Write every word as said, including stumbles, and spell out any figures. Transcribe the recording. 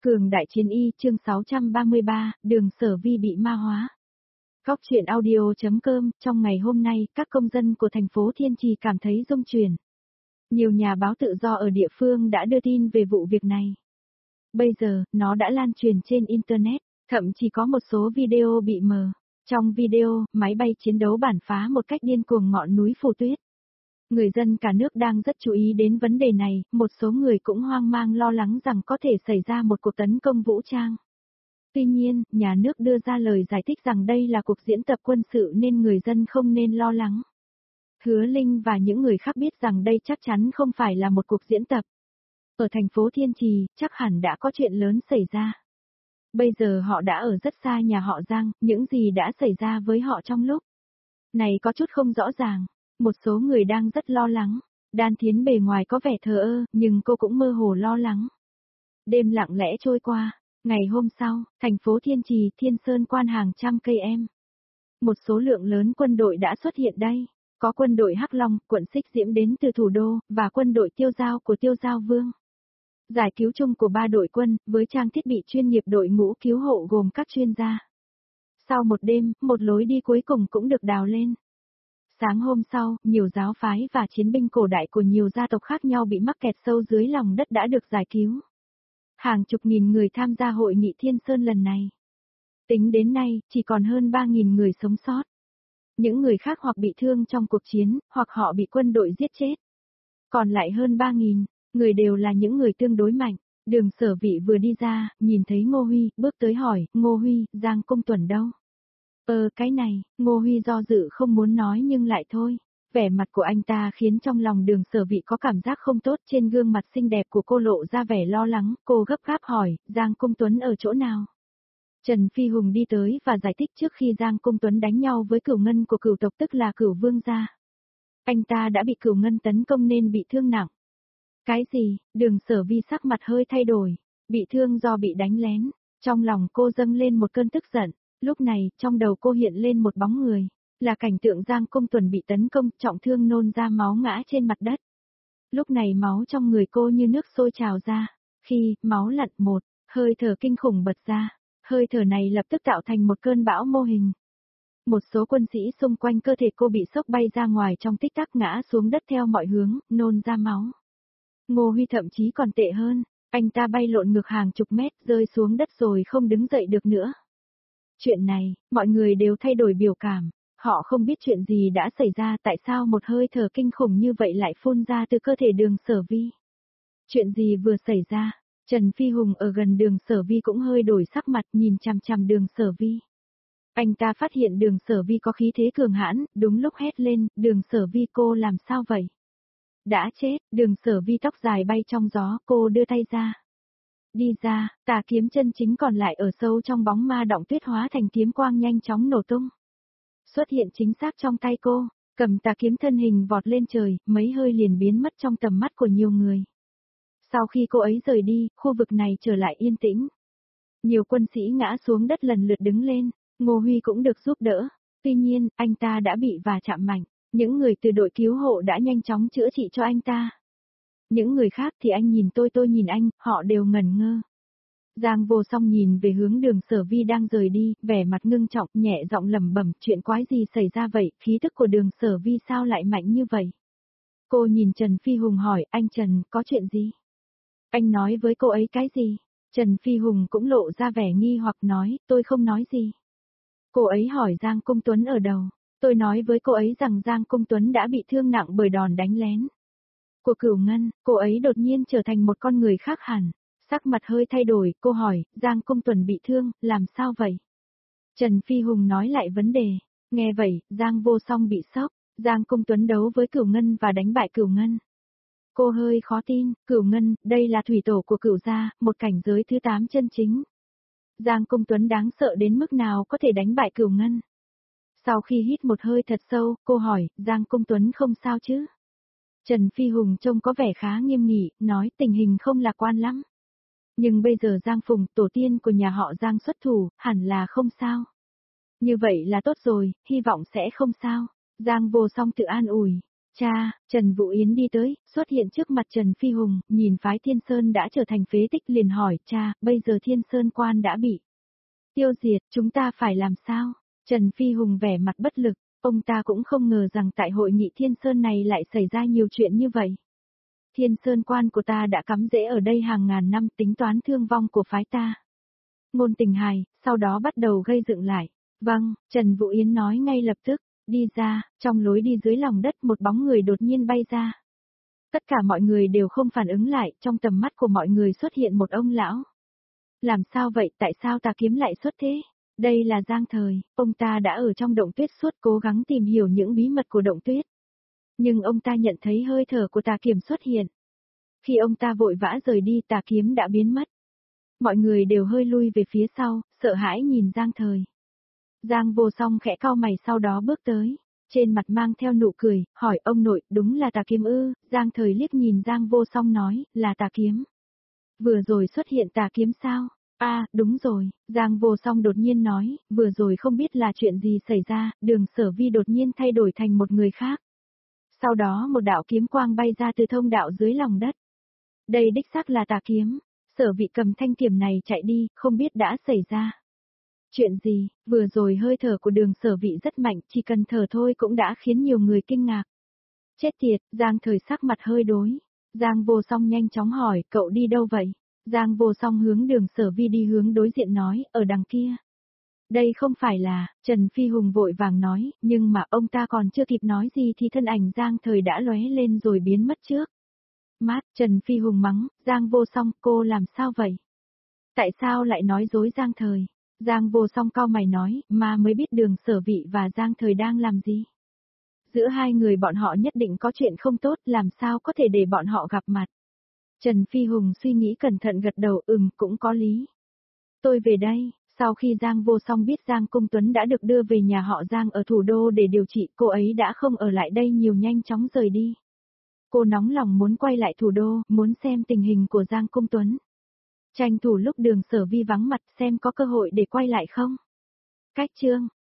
Cường đại chiến y chương sáu trăm ba mươi ba, đường Sở Vi bị ma hóa. Góc truyện audio.com, trong ngày hôm nay, các công dân của thành phố Thiên Trì cảm thấy rung chuyển. Nhiều nhà báo tự do ở địa phương đã đưa tin về vụ việc này. Bây giờ, nó đã lan truyền trên Internet, thậm chí có một số video bị mờ. Trong video, máy bay chiến đấu bản phá một cách điên cuồng ngọn núi Phù Tuyết. Người dân cả nước đang rất chú ý đến vấn đề này, một số người cũng hoang mang lo lắng rằng có thể xảy ra một cuộc tấn công vũ trang. Tuy nhiên, nhà nước đưa ra lời giải thích rằng đây là cuộc diễn tập quân sự nên người dân không nên lo lắng. Hứa Linh và những người khác biết rằng đây chắc chắn không phải là một cuộc diễn tập. Ở thành phố Thiên Trì, chắc hẳn đã có chuyện lớn xảy ra. Bây giờ họ đã ở rất xa nhà họ Giang, những gì đã xảy ra với họ trong lúc này có chút không rõ ràng. Một số người đang rất lo lắng. Đan Thiến bề ngoài có vẻ thờ ơ, nhưng cô cũng mơ hồ lo lắng. Đêm lặng lẽ trôi qua. Ngày hôm sau, thành phố Thiên Trì, Thiên Sơn quan hàng trăm cây em. Một số lượng lớn quân đội đã xuất hiện đây. Có quân đội Hắc Long, quận Xích Diễm đến từ thủ đô, và quân đội Tiêu Giao của Tiêu Giao Vương. Giải cứu chung của ba đội quân, với trang thiết bị chuyên nghiệp đội ngũ cứu hộ gồm các chuyên gia. Sau một đêm, một lối đi cuối cùng cũng được đào lên. Sáng hôm sau, nhiều giáo phái và chiến binh cổ đại của nhiều gia tộc khác nhau bị mắc kẹt sâu dưới lòng đất đã được giải cứu. Hàng chục nghìn người tham gia hội nghị Thiên Sơn lần này. Tính đến nay, chỉ còn hơn ba nghìn người sống sót. Những người khác hoặc bị thương trong cuộc chiến, hoặc họ bị quân đội giết chết. Còn lại hơn ba nghìn, người đều là những người tương đối mạnh. Đường Sở Vị vừa đi ra, nhìn thấy Ngô Huy, bước tới hỏi, Ngô Huy, Giang Công Tuần đâu? Ờ cái này, Ngô Huy do dự không muốn nói nhưng lại thôi. Vẻ mặt của anh ta khiến trong lòng Đường Sở Vị có cảm giác không tốt, trên gương mặt xinh đẹp của cô lộ ra vẻ lo lắng, cô gấp gáp hỏi, Giang Công Tuấn ở chỗ nào? Trần Phi Hùng đi tới và giải thích trước khi Giang Công Tuấn đánh nhau với Cửu Ngân của Cửu tộc tức là Cửu Vương gia. Anh ta đã bị Cửu Ngân tấn công nên bị thương nặng. Cái gì? Đường Sở Vi sắc mặt hơi thay đổi, bị thương do bị đánh lén. Trong lòng cô dâng lên một cơn tức giận. Lúc này, trong đầu cô hiện lên một bóng người, là cảnh tượng Giang Công Tuần bị tấn công, trọng thương nôn ra máu ngã trên mặt đất. Lúc này máu trong người cô như nước sôi trào ra, khi máu lặn một, hơi thở kinh khủng bật ra, hơi thở này lập tức tạo thành một cơn bão mô hình. Một số quân sĩ xung quanh cơ thể cô bị sốc bay ra ngoài trong tích tắc ngã xuống đất theo mọi hướng, nôn ra máu. Ngô Huy thậm chí còn tệ hơn, anh ta bay lộn ngược hàng chục mét rơi xuống đất rồi không đứng dậy được nữa. Chuyện này, mọi người đều thay đổi biểu cảm, họ không biết chuyện gì đã xảy ra, tại sao một hơi thở kinh khủng như vậy lại phun ra từ cơ thể Đường Sở Vi. Chuyện gì vừa xảy ra, Trần Phi Hùng ở gần Đường Sở Vi cũng hơi đổi sắc mặt nhìn chằm chằm Đường Sở Vi. Anh ta phát hiện Đường Sở Vi có khí thế cường hãn, đúng lúc hét lên, Đường Sở Vi cô làm sao vậy? Đã chết, Đường Sở Vi tóc dài bay trong gió, cô đưa tay ra. Đi ra, tà kiếm chân chính còn lại ở sâu trong bóng ma động tuyết hóa thành kiếm quang nhanh chóng nổ tung. Xuất hiện chính xác trong tay cô, cầm tà kiếm thân hình vọt lên trời, mấy hơi liền biến mất trong tầm mắt của nhiều người. Sau khi cô ấy rời đi, khu vực này trở lại yên tĩnh. Nhiều quân sĩ ngã xuống đất lần lượt đứng lên, Ngô Huy cũng được giúp đỡ. Tuy nhiên, anh ta đã bị va chạm mạnh, những người từ đội cứu hộ đã nhanh chóng chữa trị cho anh ta. Những người khác thì anh nhìn tôi tôi nhìn anh, họ đều ngẩn ngơ. Giang Vô Song nhìn về hướng Đường Sở Vi đang rời đi, vẻ mặt ngưng trọng, nhẹ giọng lẩm bẩm, chuyện quái gì xảy ra vậy, khí tức của Đường Sở Vi sao lại mạnh như vậy? Cô nhìn Trần Phi Hùng hỏi, anh Trần, có chuyện gì? Anh nói với cô ấy cái gì? Trần Phi Hùng cũng lộ ra vẻ nghi hoặc nói, tôi không nói gì. Cô ấy hỏi Giang Công Tuấn ở đâu? Tôi nói với cô ấy rằng Giang Công Tuấn đã bị thương nặng bởi đòn đánh lén của Cửu Ngân, cô ấy đột nhiên trở thành một con người khác hẳn, sắc mặt hơi thay đổi, cô hỏi, Giang Công Tuần bị thương, làm sao vậy? Trần Phi Hùng nói lại vấn đề, nghe vậy, Giang Vô Song bị sốc, Giang Công Tuấn đấu với Cửu Ngân và đánh bại Cửu Ngân. Cô hơi khó tin, Cửu Ngân, đây là thủy tổ của Cửu gia, một cảnh giới thứ tám chân chính. Giang Công Tuấn đáng sợ đến mức nào có thể đánh bại Cửu Ngân? Sau khi hít một hơi thật sâu, cô hỏi, Giang Công Tuấn không sao chứ? Trần Phi Hùng trông có vẻ khá nghiêm nghị, nói tình hình không lạc quan lắm. Nhưng bây giờ Giang Phùng, tổ tiên của nhà họ Giang xuất thủ, hẳn là không sao. Như vậy là tốt rồi, hy vọng sẽ không sao. Giang Vô Song tự an ủi. Cha, Trần Vũ Yến đi tới, xuất hiện trước mặt Trần Phi Hùng, nhìn phái Thiên Sơn đã trở thành phế tích liền hỏi, cha, bây giờ Thiên Sơn quan đã bị tiêu diệt, chúng ta phải làm sao? Trần Phi Hùng vẻ mặt bất lực, ông ta cũng không ngờ rằng tại hội nghị Thiên Sơn này lại xảy ra nhiều chuyện như vậy. Thiên Sơn quan của ta đã cắm rễ ở đây hàng ngàn năm, tính toán thương vong của phái ta. Ngôn Tình hài, sau đó bắt đầu gây dựng lại. Vâng, Trần Vũ Yến nói ngay lập tức, đi ra, trong lối đi dưới lòng đất một bóng người đột nhiên bay ra. Tất cả mọi người đều không phản ứng lại, trong tầm mắt của mọi người xuất hiện một ông lão. Làm sao vậy, tại sao tà kiếm lại xuất thế? Đây là Giang Thời, ông ta đã ở trong động tuyết suốt cố gắng tìm hiểu những bí mật của động tuyết. Nhưng ông ta nhận thấy hơi thở của tà kiếm xuất hiện. Khi ông ta vội vã rời đi, tà kiếm đã biến mất. Mọi người đều hơi lui về phía sau, sợ hãi nhìn Giang Thời. Giang Vô Song khẽ cau mày sau đó bước tới, trên mặt mang theo nụ cười, hỏi ông nội, đúng là tà kiếm ư? Giang Thời liếc nhìn Giang Vô Song nói, là tà kiếm. Vừa rồi xuất hiện tà kiếm sao? À, đúng rồi, Giang Vô Song đột nhiên nói, vừa rồi không biết là chuyện gì xảy ra, Đường Sở Vi đột nhiên thay đổi thành một người khác. Sau đó một đạo kiếm quang bay ra từ thông đạo dưới lòng đất. Đây đích xác là tà kiếm. Sở Vi cầm thanh kiếm này chạy đi, không biết đã xảy ra chuyện gì, vừa rồi hơi thở của Đường Sở Vi rất mạnh, chỉ cần thở thôi cũng đã khiến nhiều người kinh ngạc. Chết tiệt, Giang Thời sắc mặt hơi đối. Giang Vô Song nhanh chóng hỏi, cậu đi đâu vậy? Giang Vô Song hướng Đường Sở Vi đi hướng đối diện nói, ở đằng kia. Đây không phải là, Trần Phi Hùng vội vàng nói, nhưng mà ông ta còn chưa kịp nói gì thì thân ảnh Giang Thời đã lóe lên rồi biến mất trước. Mát, Trần Phi Hùng mắng, Giang Vô Song, cô làm sao vậy? Tại sao lại nói dối Giang Thời? Giang Vô Song cau mày nói, mà mới biết Đường Sở Vi và Giang Thời đang làm gì? Giữa hai người bọn họ nhất định có chuyện không tốt, làm sao có thể để bọn họ gặp mặt? Trần Phi Hùng suy nghĩ cẩn thận gật đầu, ừm, cũng có lý. Tôi về đây. Sau khi Giang Vô Song biết Giang Cung Tuấn đã được đưa về nhà họ Giang ở thủ đô để điều trị, cô ấy đã không ở lại đây nhiều, nhanh chóng rời đi. Cô nóng lòng muốn quay lại thủ đô, muốn xem tình hình của Giang Cung Tuấn. Tranh thủ lúc Đường Sở Vi vắng mặt xem có cơ hội để quay lại không. Cách chương